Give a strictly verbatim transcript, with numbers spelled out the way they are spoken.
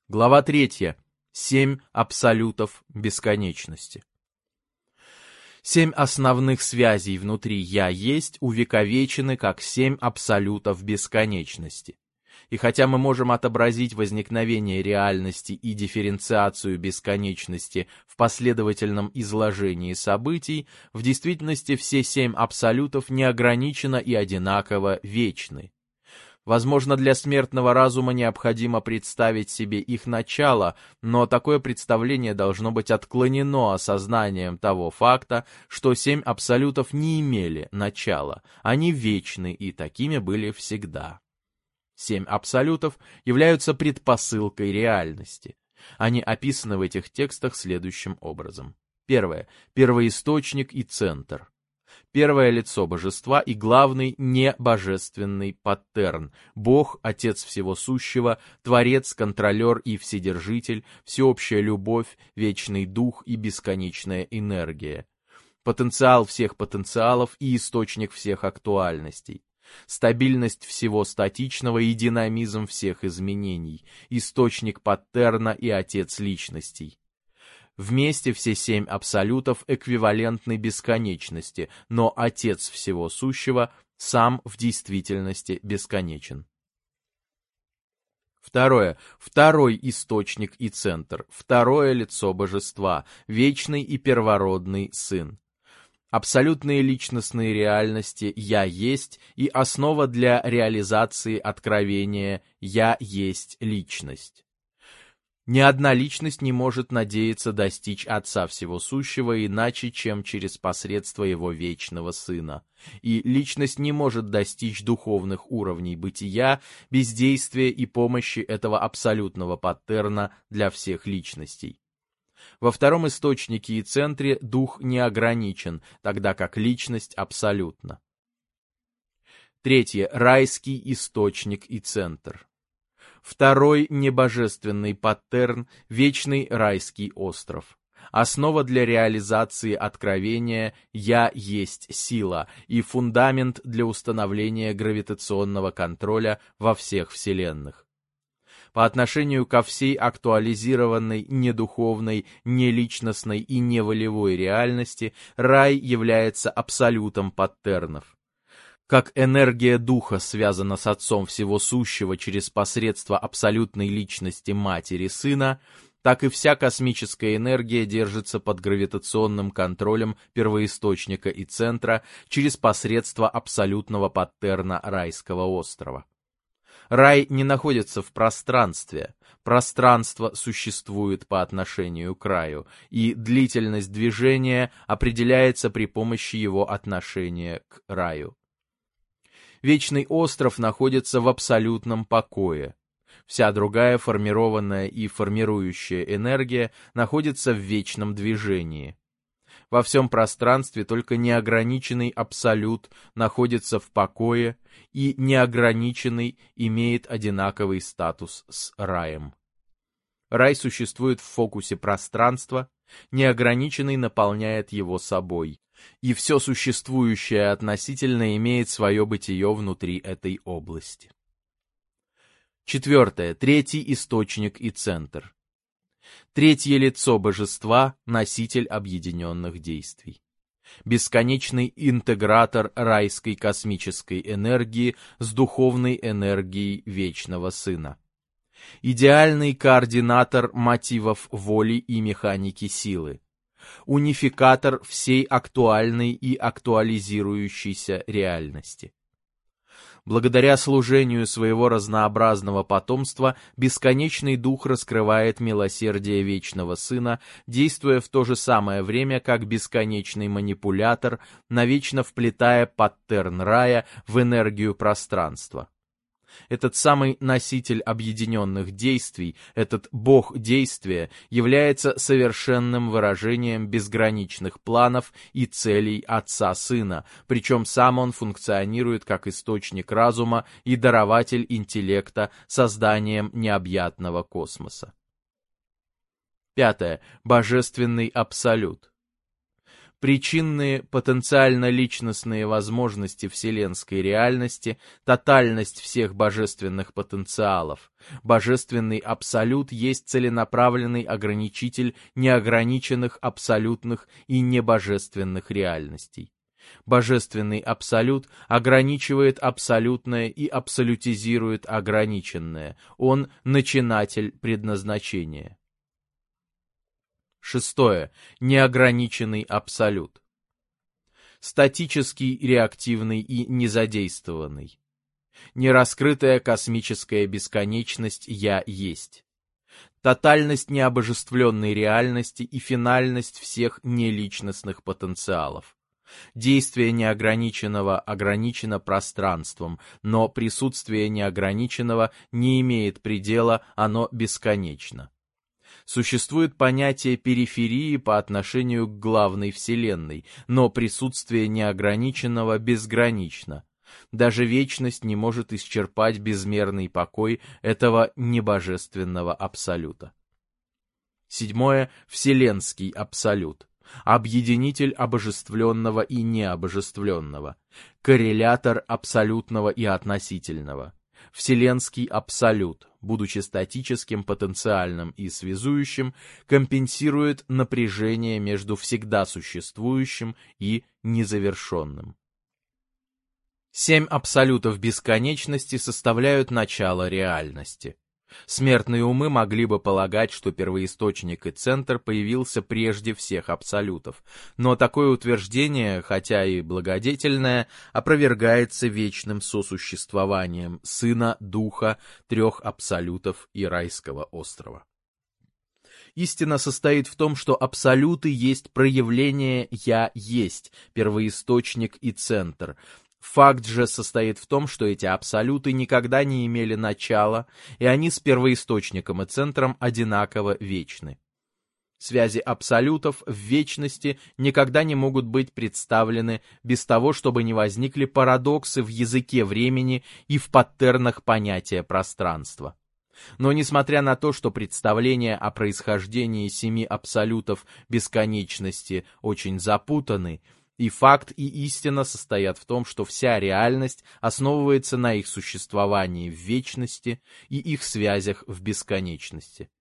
Глава третья. Семь абсолютов бесконечности. Семь основных связей внутри «Я есть» увековечены как семь абсолютов бесконечности. И хотя мы можем отобразить возникновение реальности и дифференциацию бесконечности в последовательном изложении событий, в действительности все семь абсолютов неограниченно и одинаково вечны. Возможно, для смертного разума необходимо представить себе их начало, но такое представление должно быть отклонено осознанием того факта, что семь абсолютов не имели начала, они вечны и такими были всегда. Семь абсолютов являются предпосылкой реальности. Они описаны в этих текстах следующим образом. Первое. Первоисточник и центр. Первое лицо божества и главный небожественный паттерн. Бог, Отец всего сущего, Творец, Контролер и Вседержитель, всеобщая любовь, вечный дух и бесконечная энергия. Потенциал всех потенциалов и источник всех актуальностей. Стабильность всего статичного и динамизм всех изменений. Источник паттерна и Отец личностей. Вместе все семь абсолютов эквивалентны бесконечности, но Отец всего сущего сам в действительности бесконечен. Второе. Второй источник и центр. Второе лицо божества. Вечный и первородный Сын. Абсолютные личностные реальности «Я есть» и основа для реализации откровения «Я есть личность». Ни одна личность не может надеяться достичь Отца Всего Сущего иначе, чем через посредство Его Вечного Сына. И личность не может достичь духовных уровней бытия без действия и помощи этого абсолютного паттерна для всех личностей. Во втором источнике и центре дух не ограничен, тогда как личность абсолютна. Третье. Райский источник и центр. Второй небожественный паттерн – вечный райский остров. Основа для реализации откровения «Я есть сила» и фундамент для установления гравитационного контроля во всех вселенных. По отношению ко всей актуализированной, недуховной, неличностной и неволевой реальности рай является абсолютом паттернов. Как энергия духа связана с Отцом Всего Сущего через посредство абсолютной личности Матери Сына, так и вся космическая энергия держится под гравитационным контролем первоисточника и центра через посредство абсолютного паттерна райского острова. Рай не находится в пространстве, пространство существует по отношению к раю, и длительность движения определяется при помощи его отношения к раю. Вечный остров находится в абсолютном покое. Вся другая формированная и формирующая энергия находится в вечном движении. Во всем пространстве только неограниченный абсолют находится в покое, и неограниченный имеет одинаковый статус с раем. Рай существует в фокусе пространства, неограниченный наполняет его собой, и все существующее относительно имеет свое бытие внутри этой области. Четвертое. Третий источник и центр. Третье лицо божества – носитель объединенных действий. Бесконечный интегратор райской космической энергии с духовной энергией Вечного Сына. Идеальный координатор мотивов воли и механики силы. Унификатор всей актуальной и актуализирующейся реальности. Благодаря служению своего разнообразного потомства, бесконечный дух раскрывает милосердие Вечного Сына, действуя в то же самое время как бесконечный манипулятор, навечно вплетая паттерн рая в энергию пространства. Этот самый носитель объединенных действий, этот бог действия, является совершенным выражением безграничных планов и целей Отца-Сына, причем сам он функционирует как источник разума и дарователь интеллекта созданием необъятного космоса. Пятое. Божественный абсолют. Причинные потенциально-личностные возможности вселенской реальности, тотальность всех божественных потенциалов. Божественный абсолют есть целенаправленный ограничитель неограниченных абсолютных и небожественных реальностей. Божественный абсолют ограничивает абсолютное и абсолютизирует ограниченное. Он начинатель предназначения. Шестое. Неограниченный абсолют. Статический, реактивный и незадействованный. Нераскрытая космическая бесконечность «Я есть». Тотальность необожествленной реальности и финальность всех неличностных потенциалов. Действие неограниченного ограничено пространством, но присутствие неограниченного не имеет предела, оно бесконечно. Существует понятие периферии по отношению к главной Вселенной, но присутствие неограниченного безгранично. Даже вечность не может исчерпать безмерный покой этого небожественного абсолюта. Седьмое. Вселенский абсолют. Объединитель обожествленного и необожествленного. Коррелятор абсолютного и относительного. Вселенский абсолют, будучи статическим, потенциальным и связующим, компенсирует напряжение между всегда существующим и незавершенным. Семь абсолютов бесконечности составляют начало реальности. Смертные умы могли бы полагать, что первоисточник и центр появился прежде всех абсолютов, но такое утверждение, хотя и благодетельное, опровергается вечным сосуществованием Сына, Духа, трех абсолютов и райского острова. Истина состоит в том, что абсолюты есть проявление «Я есть», первоисточник и центр. Факт же состоит в том, что эти абсолюты никогда не имели начала, и они с первоисточником и центром одинаково вечны. Связи абсолютов в вечности никогда не могут быть представлены без того, чтобы не возникли парадоксы в языке времени и в паттернах понятия пространства. Но несмотря на то, что представления о происхождении семи абсолютов бесконечности очень запутаны, и факт, и истина состоят в том, что вся реальность основывается на их существовании в вечности и их связях в бесконечности.